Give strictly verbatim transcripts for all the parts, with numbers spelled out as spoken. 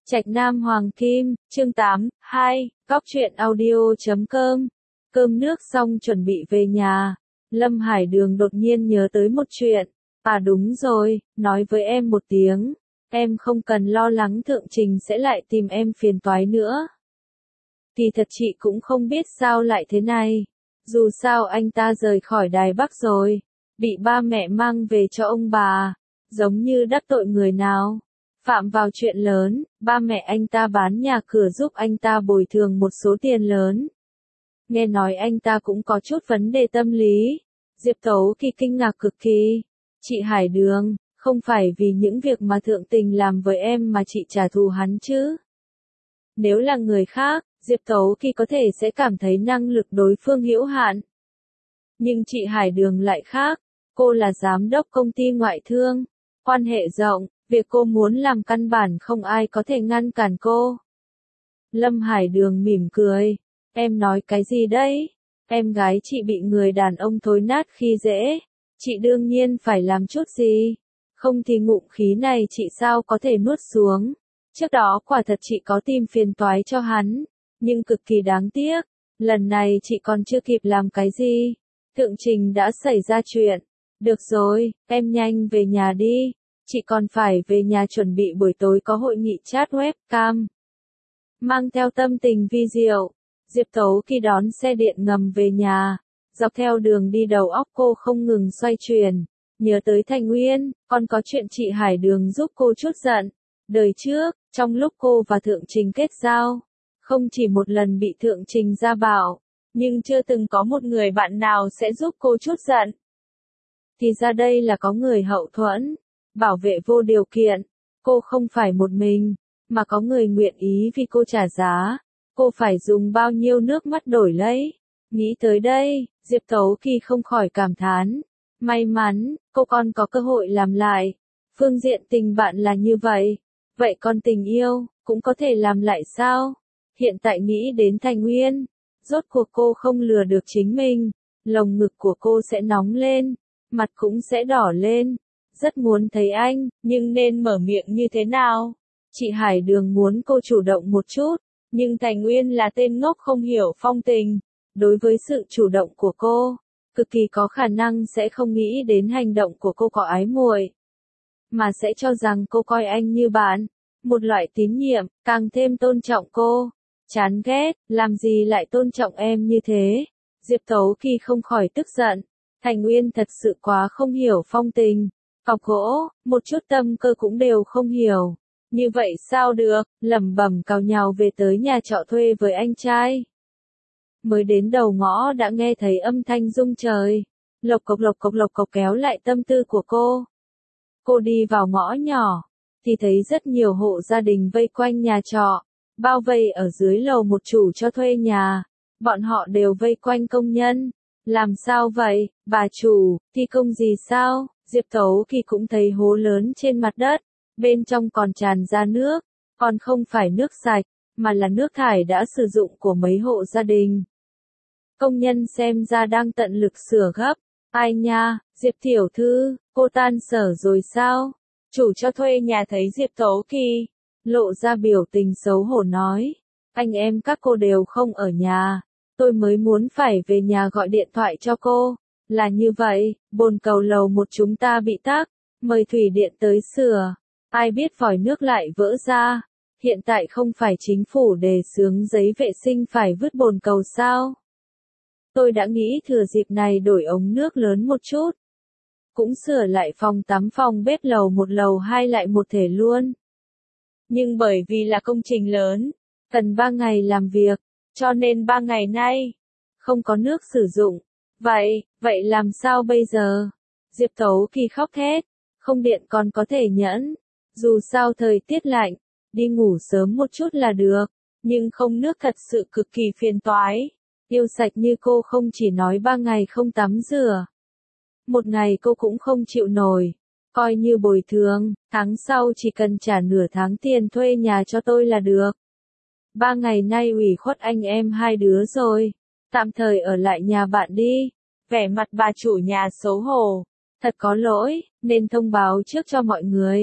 Trạch Nam Hoàng Kim, chương tám, hai, góc truyện audio chấm com. Cơm nước xong chuẩn bị về nhà. Lâm Hải Đường đột nhiên nhớ tới một chuyện. À đúng rồi, nói với em một tiếng. Em không cần lo lắng Thượng Trình sẽ lại tìm em phiền toái nữa. Kỳ thật chị cũng không biết sao lại thế này. Dù sao anh ta rời khỏi Đài Bắc rồi. Bị ba mẹ mang về cho ông bà. Giống như đắc tội người nào. Phạm vào chuyện lớn, ba mẹ anh ta bán nhà cửa giúp anh ta bồi thường một số tiền lớn. Nghe nói anh ta cũng có chút vấn đề tâm lý. Diệp Tấu Kỳ kinh ngạc cực kỳ. Chị Hải Đường, không phải vì những việc mà Thượng Tình làm với em mà chị trả thù hắn chứ? Nếu là người khác, Diệp Tấu Kỳ có thể sẽ cảm thấy năng lực đối phương hữu hạn. Nhưng chị Hải Đường lại khác. Cô là giám đốc công ty ngoại thương. Quan hệ rộng. Việc cô muốn làm căn bản không ai có thể ngăn cản cô. Lâm Hải Đường mỉm cười. Em nói cái gì đấy? Em gái chị bị người đàn ông thối nát khi dễ. Chị đương nhiên phải làm chút gì. Không thì ngụm khí này chị sao có thể nuốt xuống. Trước đó quả thật chị có tìm phiền toái cho hắn. Nhưng cực kỳ đáng tiếc. Lần này chị còn chưa kịp làm cái gì. Thượng Trình đã xảy ra chuyện. Được rồi, em nhanh về nhà đi. Chị còn phải về nhà chuẩn bị buổi tối có hội nghị chat webcam. Mang theo tâm tình vi diệu, Diệp Tấu Kỳ đón xe điện ngầm về nhà. Dọc theo đường đi đầu óc cô không ngừng xoay chuyển. Nhớ tới Thành Uyên, còn có chuyện chị Hải Đường giúp cô chút giận. Đời trước, trong lúc cô và Thượng Trình kết giao, không chỉ một lần bị Thượng Trình gia bảo, nhưng chưa từng có một người bạn nào sẽ giúp cô chút giận. Thì ra đây là có người hậu thuẫn. Bảo vệ vô điều kiện, cô không phải một mình, mà có người nguyện ý vì cô trả giá, cô phải dùng bao nhiêu nước mắt đổi lấy. Nghĩ tới đây, Diệp Tấu Kỳ không khỏi cảm thán, may mắn, cô còn có cơ hội làm lại. Phương diện tình bạn là như vậy, vậy còn tình yêu, cũng có thể làm lại sao? Hiện tại nghĩ đến Thành Uyên, rốt cuộc cô không lừa được chính mình, lồng ngực của cô sẽ nóng lên, mặt cũng sẽ đỏ lên. Rất muốn thấy anh, nhưng nên mở miệng như thế nào? Chị Hải Đường muốn cô chủ động một chút, nhưng Thành Uyên là tên ngốc không hiểu phong tình. Đối với sự chủ động của cô, cực kỳ có khả năng sẽ không nghĩ đến hành động của cô có ái muội, mà sẽ cho rằng cô coi anh như bạn, một loại tín nhiệm, càng thêm tôn trọng cô. Chán ghét, làm gì lại tôn trọng em như thế? Diệp Tấu Kỳ không khỏi tức giận. Thành Uyên thật sự quá không hiểu phong tình. Cọc gỗ, một chút tâm cơ cũng đều không hiểu. Như vậy sao được, lẩm bẩm cào nhào về tới nhà trọ thuê với anh trai. Mới đến đầu ngõ đã nghe thấy âm thanh rung trời. Lộc cộc lộc cộc lộc cộc kéo lại tâm tư của cô. Cô đi vào ngõ nhỏ, thì thấy rất nhiều hộ gia đình vây quanh nhà trọ, bao vây ở dưới lầu một chủ cho thuê nhà. Bọn họ đều vây quanh công nhân. Làm sao vậy, bà chủ, thi công gì sao? Diệp Tấu Kỳ cũng thấy hố lớn trên mặt đất, bên trong còn tràn ra nước, còn không phải nước sạch, mà là nước thải đã sử dụng của mấy hộ gia đình. Công nhân xem ra đang tận lực sửa gấp. Ai nha, Diệp tiểu thư, cô tan sở rồi sao? Chủ cho thuê nhà thấy Diệp Tấu Kỳ, lộ ra biểu tình xấu hổ nói, anh em các cô đều không ở nhà, tôi mới muốn phải về nhà gọi điện thoại cho cô. Là như vậy, bồn cầu lầu một chúng ta bị tắc, mời thủy điện tới sửa. Ai biết vòi nước lại vỡ ra. Hiện tại không phải chính phủ đề xướng giấy vệ sinh phải vứt bồn cầu sao? Tôi đã nghĩ thừa dịp này đổi ống nước lớn một chút. Cũng sửa lại phòng tắm phòng bếp lầu một lầu hai lại một thể luôn. Nhưng bởi vì là công trình lớn, cần ba ngày làm việc, cho nên ba ngày nay không có nước sử dụng. Vậy, vậy làm sao bây giờ? Diệp Tấu Kỳ khóc thét, không điện còn có thể nhẫn. Dù sao thời tiết lạnh, đi ngủ sớm một chút là được, nhưng không nước thật sự cực kỳ phiền toái. Yêu sạch như cô không chỉ nói ba ngày không tắm rửa. Một ngày cô cũng không chịu nổi. Coi như bồi thường, tháng sau chỉ cần trả nửa tháng tiền thuê nhà cho tôi là được. Ba ngày nay ủy khuất anh em hai đứa rồi. Tạm thời ở lại nhà bạn đi. Vẻ mặt bà chủ nhà xấu hổ. Thật có lỗi, nên thông báo trước cho mọi người.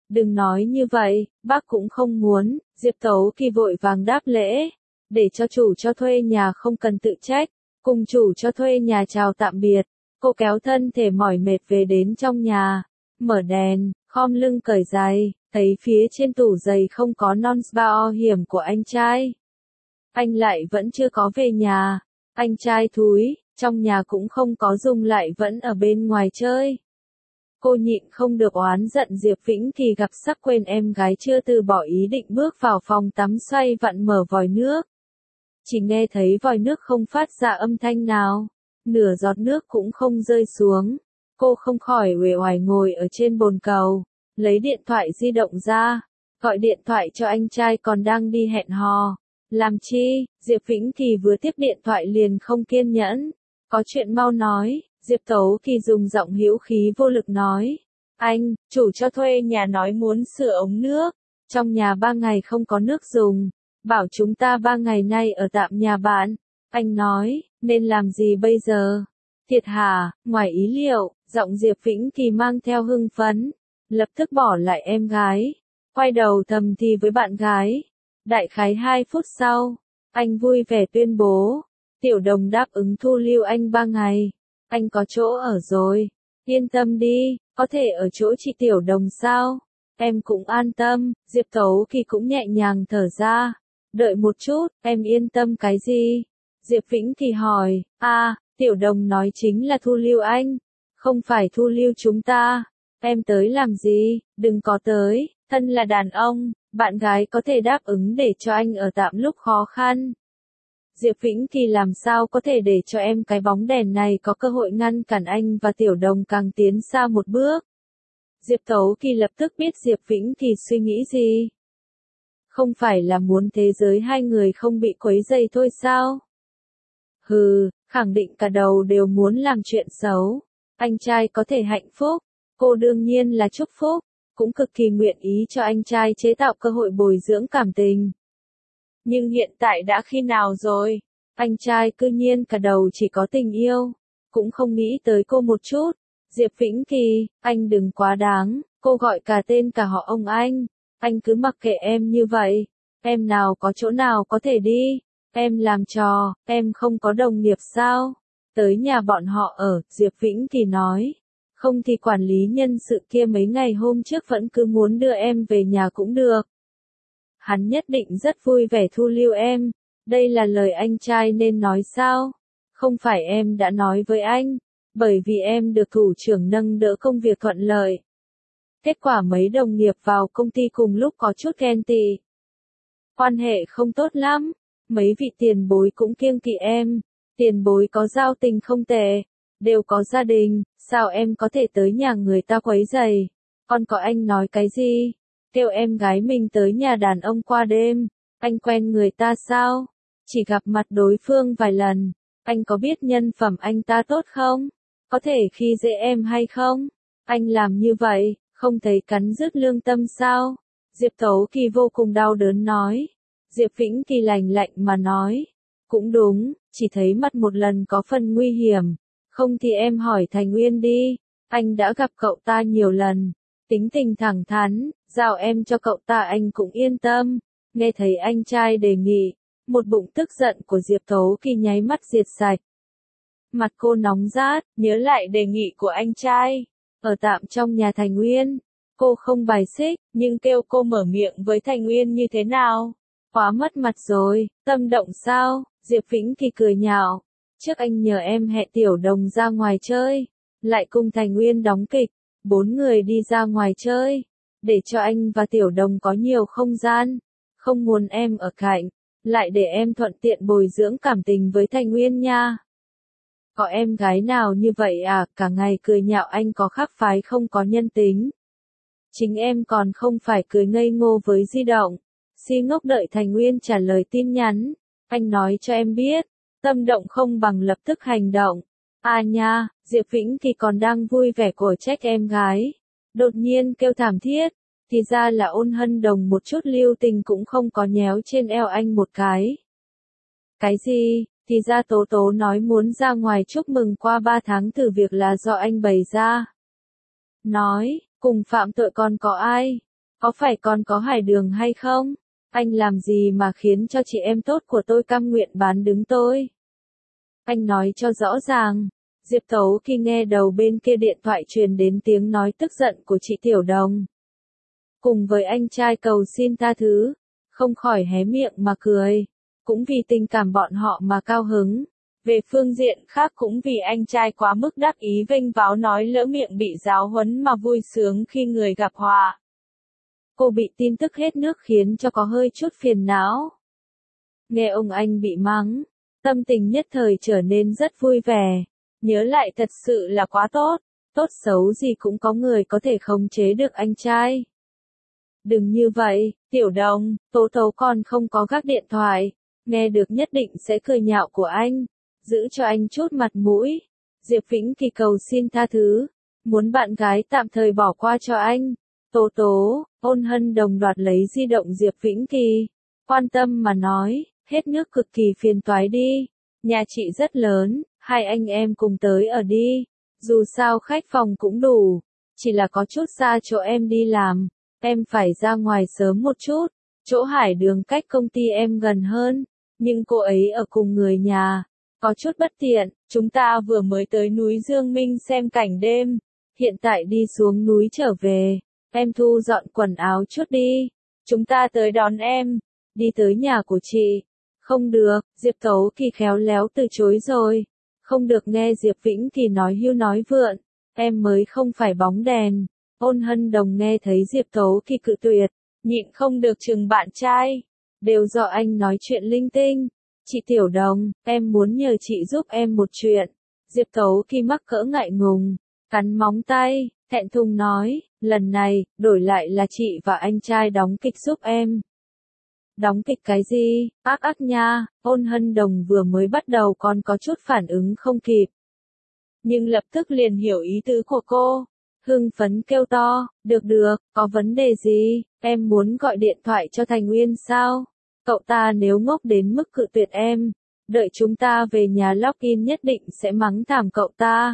Đừng nói như vậy, bác cũng không muốn, Diệp Tấu Kỳ vội vàng đáp lễ, để cho chủ cho thuê nhà không cần tự trách, cùng chủ cho thuê nhà chào tạm biệt, cô kéo thân thể mỏi mệt về đến trong nhà, mở đèn, khom lưng cởi giày, thấy phía trên tủ giày không có non bảo hiểm của anh trai. Anh lại vẫn chưa có về nhà, anh trai thúi, trong nhà cũng không có dùng lại vẫn ở bên ngoài chơi. Cô nhịn không được oán giận Diệp Vĩnh thì gặp sắc quên em gái chưa từ bỏ ý định bước vào phòng tắm xoay vặn mở vòi nước. Chỉ nghe thấy vòi nước không phát ra âm thanh nào, nửa giọt nước cũng không rơi xuống. Cô không khỏi uể oải ngồi ở trên bồn cầu, lấy điện thoại di động ra, gọi điện thoại cho anh trai còn đang đi hẹn hò. Làm chi? Diệp Vĩnh thì vừa tiếp điện thoại liền không kiên nhẫn. Có chuyện mau nói, Diệp Tấu Kỳ dùng giọng hữu khí vô lực nói. Anh, chủ cho thuê nhà nói muốn sửa ống nước. Trong nhà ba ngày không có nước dùng. Bảo chúng ta ba ngày nay ở tạm nhà bạn. Anh nói, nên làm gì bây giờ? Thiệt hả? Ngoài ý liệu, giọng Diệp Vĩnh thì mang theo hưng phấn. Lập tức bỏ lại em gái. Quay đầu thầm thì với bạn gái. Đại khái hai phút sau, anh vui vẻ tuyên bố. Tiểu Đồng đáp ứng thu lưu anh ba ngày. Anh có chỗ ở rồi. Yên tâm đi, có thể ở chỗ chị Tiểu Đồng sao? Em cũng an tâm, Diệp Tấu Kỳ cũng nhẹ nhàng thở ra. Đợi một chút, em yên tâm cái gì? Diệp Vĩnh thì hỏi, à, Tiểu Đồng nói chính là thu lưu anh. Không phải thu lưu chúng ta. Em tới làm gì? Đừng có tới, thân là đàn ông, bạn gái có thể đáp ứng để cho anh ở tạm lúc khó khăn. Diệp Vĩnh thì làm sao có thể để cho em cái bóng đèn này có cơ hội ngăn cản anh và Tiểu Đồng càng tiến xa một bước. Diệp Tấu Kỳ lập tức biết Diệp Vĩnh thì suy nghĩ gì. Không phải là muốn thế giới hai người không bị quấy rầy thôi sao? Hừ, khẳng định cả đầu đều muốn làm chuyện xấu. Anh trai có thể hạnh phúc, cô đương nhiên là chúc phúc, cũng cực kỳ nguyện ý cho anh trai chế tạo cơ hội bồi dưỡng cảm tình. Nhưng hiện tại đã khi nào rồi? Anh trai cư nhiên cả đầu chỉ có tình yêu, cũng không nghĩ tới cô một chút. Diệp Vĩnh thì, anh đừng quá đáng, cô gọi cả tên cả họ ông anh. Anh cứ mặc kệ em như vậy. Em nào có chỗ nào có thể đi. Em làm trò, em không có đồng nghiệp sao? Tới nhà bọn họ ở, Diệp Vĩnh thì nói. Không thì quản lý nhân sự kia mấy ngày hôm trước vẫn cứ muốn đưa em về nhà cũng được. Hắn nhất định rất vui vẻ thu lưu em. Đây là lời anh trai nên nói sao? Không phải em đã nói với anh. Bởi vì em được thủ trưởng nâng đỡ công việc thuận lợi. Kết quả mấy đồng nghiệp vào công ty cùng lúc có chút ghen tị. Quan hệ không tốt lắm. Mấy vị tiền bối cũng kiêng kỵ em. Tiền bối có giao tình không tệ. Đều có gia đình. Sao em có thể tới nhà người ta quấy rầy? Còn có anh nói cái gì? Kêu em gái mình tới nhà đàn ông qua đêm. Anh quen người ta sao? Chỉ gặp mặt đối phương vài lần. Anh có biết nhân phẩm anh ta tốt không? Có thể khi dễ em hay không? Anh làm như vậy, không thấy cắn rứt lương tâm sao? Diệp Tấu Kỳ vô cùng đau đớn nói. Diệp Vĩnh Kỳ lạnh lạnh mà nói. Cũng đúng, chỉ thấy mặt một lần có phần nguy hiểm. Không thì em hỏi Thành Uyên đi. Anh đã gặp cậu ta nhiều lần. Tính tình thẳng thắn, giao em cho cậu ta anh cũng yên tâm. Nghe thấy anh trai đề nghị. Một bụng tức giận của Diệp Tấu Kỳ nháy mắt diệt sạch. Mặt cô nóng rát, nhớ lại đề nghị của anh trai. Ở tạm trong nhà Thành Uyên. Cô không bài xích, nhưng kêu cô mở miệng với Thành Uyên như thế nào? Quá mất mặt rồi, tâm động sao? Diệp Vĩnh thì cười nhạo. Trước anh nhờ em hẹn Tiểu Đồng ra ngoài chơi. Lại cùng Thành Uyên đóng kịch. Bốn người đi ra ngoài chơi. Để cho anh và Tiểu Đồng có nhiều không gian. Không muốn em ở cạnh. Lại để em thuận tiện bồi dưỡng cảm tình với Thành Uyên nha. Có em gái nào như vậy à, cả ngày cười nhạo anh có khác phái không có nhân tính. Chính em còn không phải cười ngây ngô với di động. Si ngốc đợi Thành Uyên trả lời tin nhắn. Anh nói cho em biết, tâm động không bằng lập tức hành động. À nha, Diệp Vĩnh thì còn đang vui vẻ cổ trách em gái. Đột nhiên kêu thảm thiết, thì ra là Ôn Hân Đồng một chút lưu tình cũng không có nhéo trên eo anh một cái. Cái gì? Thì ra Tố Tố nói muốn ra ngoài chúc mừng qua ba tháng thử việc là do anh bày ra. Nói, cùng phạm tội còn có ai? Có phải còn có Hải Đường hay không? Anh làm gì mà khiến cho chị em tốt của tôi cam nguyện bán đứng tôi? Anh nói cho rõ ràng. Diệp Tấu khi nghe đầu bên kia điện thoại truyền đến tiếng nói tức giận của chị Tiểu Đồng. Cùng với anh trai cầu xin tha thứ, không khỏi hé miệng mà cười. Cũng vì tình cảm bọn họ mà cao hứng. Về phương diện khác cũng vì anh trai quá mức đắc ý vênh váo nói lỡ miệng bị giáo huấn mà vui sướng khi người gặp họa. Cô bị tin tức hết nước khiến cho có hơi chút phiền não. Nghe ông anh bị mắng, tâm tình nhất thời trở nên rất vui vẻ. Nhớ lại thật sự là quá tốt, tốt xấu gì cũng có người có thể khống chế được anh trai. Đừng như vậy, Tiểu Đồng, Tố Tố còn không có gác điện thoại, nghe được nhất định sẽ cười nhạo của anh, giữ cho anh chút mặt mũi. Diệp Vĩnh Kỳ cầu xin tha thứ, muốn bạn gái tạm thời bỏ qua cho anh. Tố Tố, Ôn Hân Đồng đoạt lấy di động Diệp Vĩnh Kỳ, quan tâm mà nói, hết nước cực kỳ phiền toái đi, nhà chị rất lớn, hai anh em cùng tới ở đi, dù sao khách phòng cũng đủ, chỉ là có chút xa chỗ em đi làm, em phải ra ngoài sớm một chút, chỗ Hải Đường cách công ty em gần hơn, nhưng cô ấy ở cùng người nhà, có chút bất tiện, chúng ta vừa mới tới núi Dương Minh xem cảnh đêm, hiện tại đi xuống núi trở về, em thu dọn quần áo chút đi, chúng ta tới đón em, đi tới nhà của chị. Không được, Diệp Tấu Kỳ khéo léo từ chối rồi. Không được nghe Diệp Vĩnh Kỳ nói hưu nói vượn, em mới không phải bóng đèn. Ôn Hân Đồng nghe thấy Diệp Tấu Kỳ cự tuyệt, nhịn không được chừng bạn trai. Đều do anh nói chuyện linh tinh. Chị Tiểu Đồng, em muốn nhờ chị giúp em một chuyện. Diệp Tấu Kỳ mắc cỡ ngại ngùng, cắn móng tay, thẹn thùng nói, lần này, đổi lại là chị và anh trai đóng kịch giúp em. Đóng kịch cái gì, ác ác nha, Ôn Hân Đồng vừa mới bắt đầu còn có chút phản ứng không kịp. Nhưng lập tức liền hiểu ý tứ của cô, hưng phấn kêu to, được được, có vấn đề gì, em muốn gọi điện thoại cho Thành Nguyên sao? Cậu ta nếu ngốc đến mức cự tuyệt em, đợi chúng ta về nhà login nhất định sẽ mắng thảm cậu ta.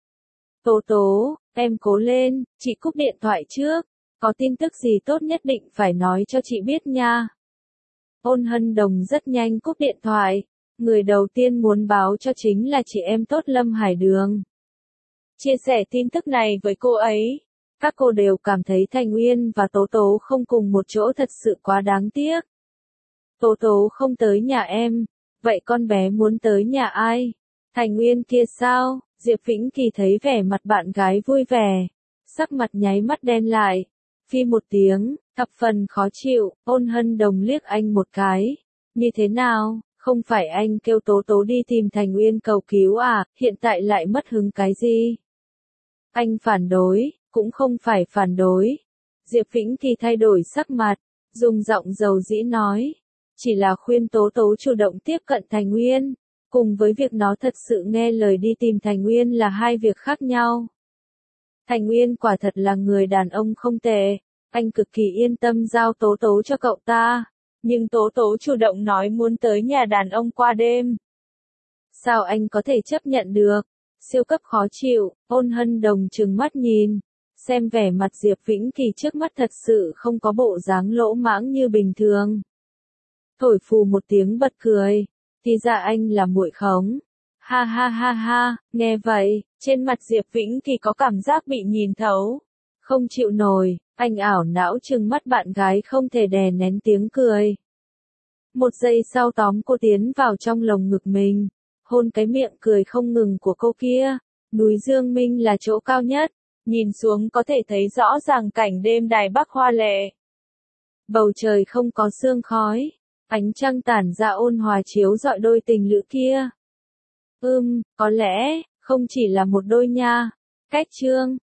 Tố Tố, em cố lên, chị cúp điện thoại trước, có tin tức gì tốt nhất định phải nói cho chị biết nha. Ôn Hân Đồng rất nhanh cúp điện thoại, người đầu tiên muốn báo cho chính là chị em tốt Lâm Hải Đường. Chia sẻ tin tức này với cô ấy, các cô đều cảm thấy Thành Nguyên và Tố Tố không cùng một chỗ thật sự quá đáng tiếc. Tố Tố không tới nhà em, vậy con bé muốn tới nhà ai? Thành Nguyên kia sao? Diệp Vĩnh Kỳ thấy vẻ mặt bạn gái vui vẻ, sắc mặt nháy mắt đen lại, phi một tiếng, thập phần khó chịu. Ôn Hân Đồng liếc anh một cái, như thế nào, không phải anh kêu Tố Tố đi tìm Thành Nguyên cầu cứu à, hiện tại lại mất hứng cái gì? Anh phản đối, cũng không phải phản đối. Diệp Vĩnh Kỳ thay đổi sắc mặt, dùng giọng dầu dĩ nói, chỉ là khuyên Tố Tố chủ động tiếp cận Thành Nguyên, cùng với việc nó thật sự nghe lời đi tìm Thành Nguyên là hai việc khác nhau. Thành Nguyên quả thật là người đàn ông không tệ, anh cực kỳ yên tâm giao Tố Tố cho cậu ta, nhưng Tố Tố chủ động nói muốn tới nhà đàn ông qua đêm. Sao anh có thể chấp nhận được? Siêu cấp khó chịu. Ôn Hân Đồng trừng mắt nhìn, xem vẻ mặt Diệp Vĩnh Kỳ trước mắt thật sự không có bộ dáng lỗ mãng như bình thường. Thổi phù một tiếng bật cười, thì ra anh là muội khống. Ha ha ha ha, nghe vậy, trên mặt Diệp Vĩnh Kỳ có cảm giác bị nhìn thấu. Không chịu nổi, anh ảo não trừng mắt bạn gái không thể đè nén tiếng cười. Một giây sau tóm cô tiến vào trong lồng ngực mình, hôn cái miệng cười không ngừng của cô kia. Núi Dương Minh là chỗ cao nhất, nhìn xuống có thể thấy rõ ràng cảnh đêm Đài Bắc hoa lệ. Bầu trời không có sương khói, ánh trăng tản ra ôn hòa chiếu rọi đôi tình lữ kia. Ừm, có lẽ, không chỉ là một đôi nha. Cách chương